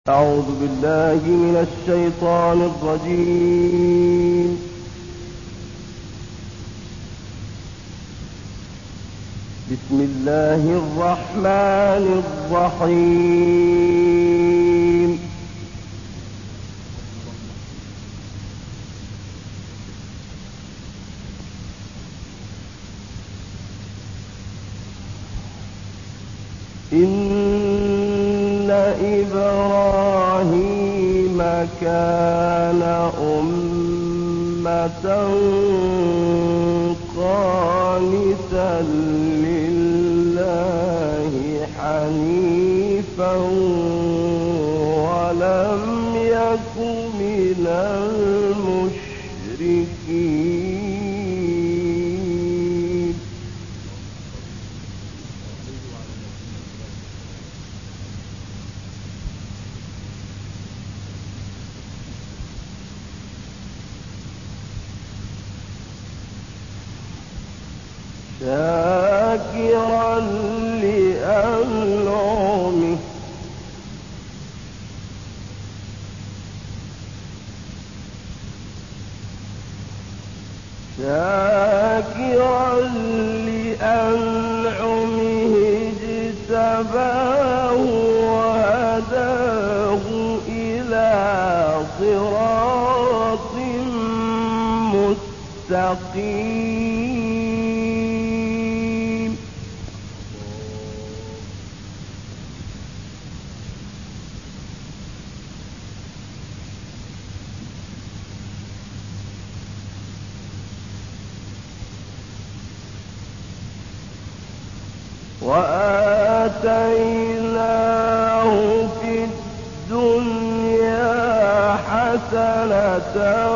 أعوذ بالله من الشيطان الرجيم. بسم الله الرحمن الرحيم. إن إبراهيم كان أمة قانتا لله حنيفا ولم يك من المشركين. شاكرا لأنعمه اجتباه وهداه إلى صراط مستقيم. وآتيناه في الدنيا حسنة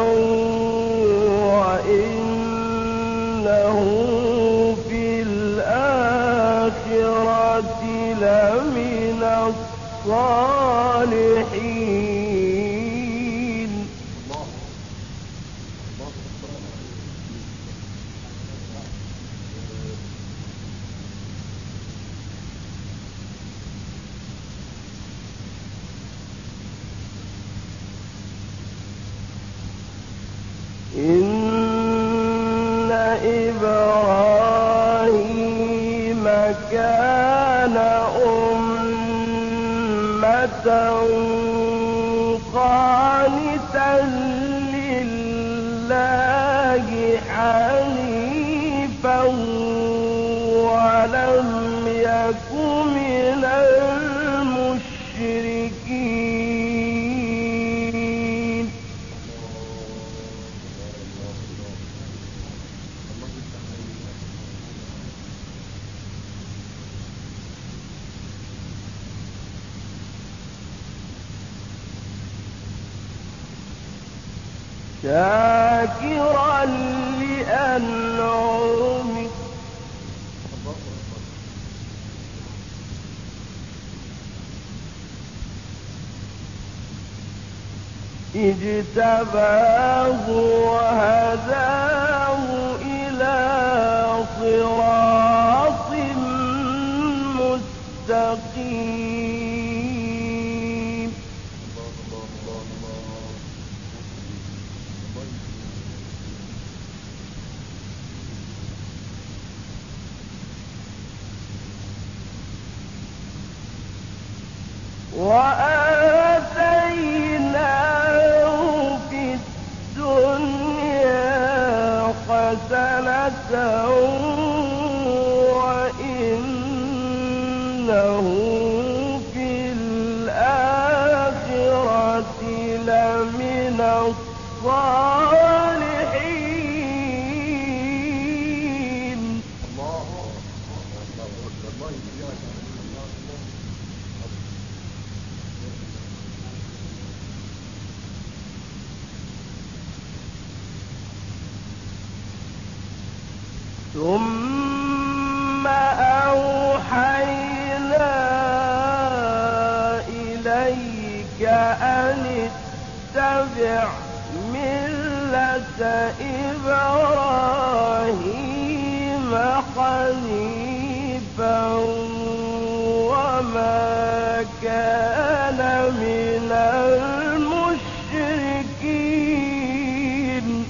وإنه في الآخرة لمن الصالحين. إن إبراهيم كان أمة قانتا لله حنيفا ولم يك من المشركين. شاكرا لأنعمه اجتباه وهداه إلى صراط مستقيم. وآتيناه في الدنيا حسنة وإنه في الآخرة لمن الصالحين. ثم أوحينا إليك أن اتبع ملة إبراهيم حنيفا وما كان من من المشركين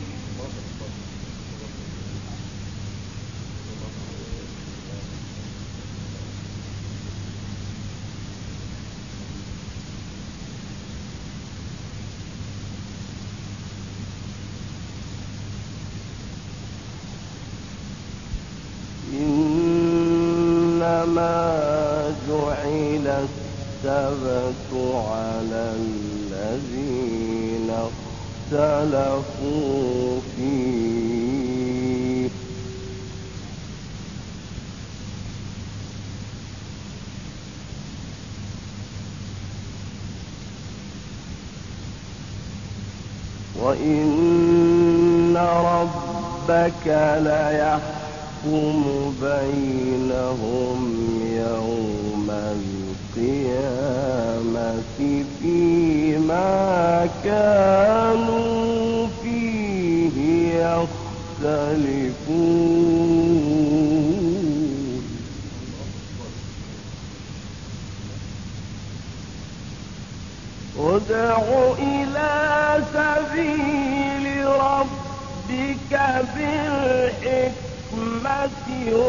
إنما جعل السبت على الذين اختلفوا فيه وإن ربك ليحكم بينهم يوم القيامة فيما كانوا فيه يختلفون ادع إلى سبيل ربك بالحكمة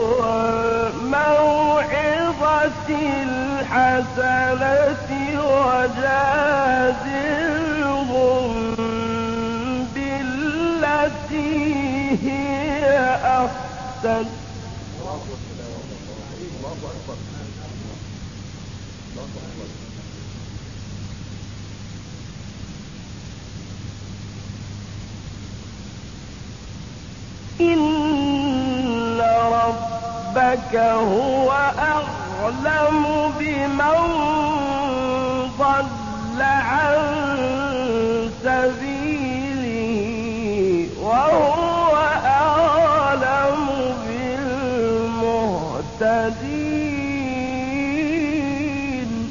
والموعظة الحسنة وجادلهم بالتي هي أحسن إن ربك هو أعلم بمن ضل عن سبيله وهو أعلم بالمهتدين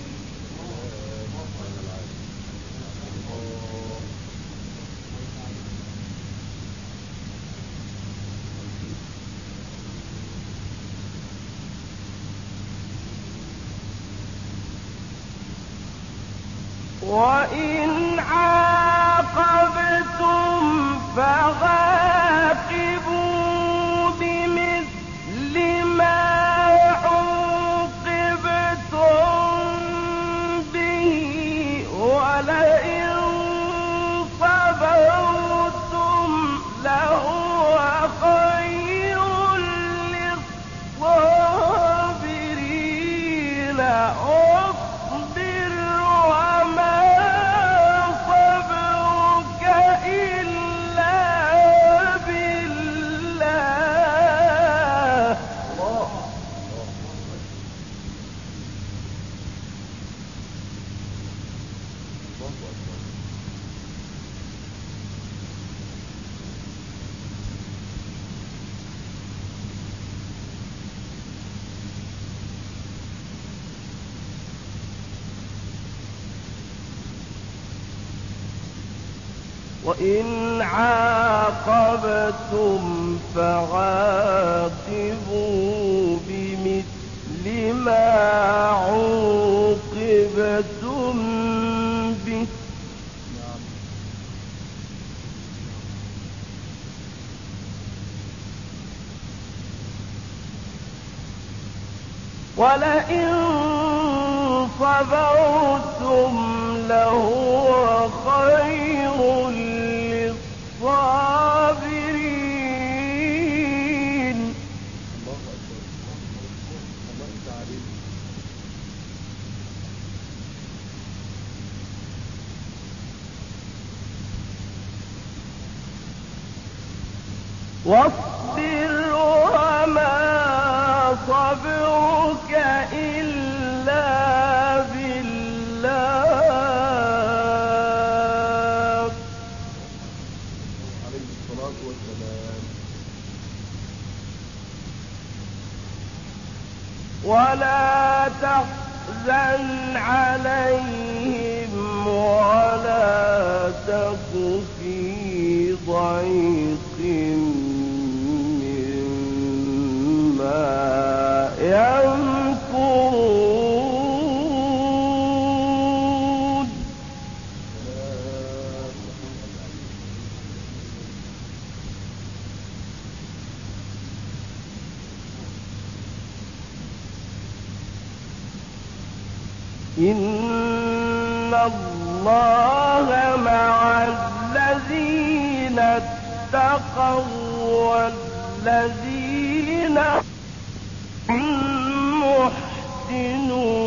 وإن عاقبتم فعاقبوا بمثل ما عوقبتم به ولئن صبرتم لهو خير للصابرين وإن عاقبتم فعاقبوا بمثل ما عوقبتم به ولئن صبرتم لهو خير للصابرين واصبر وما صبرك إلا بالله عليه الصلاة والسلام ولا تحزن عليهم ولا تك في ضيق مما يمكرون إن الله مع الذين اتقوا والذين هم محسنون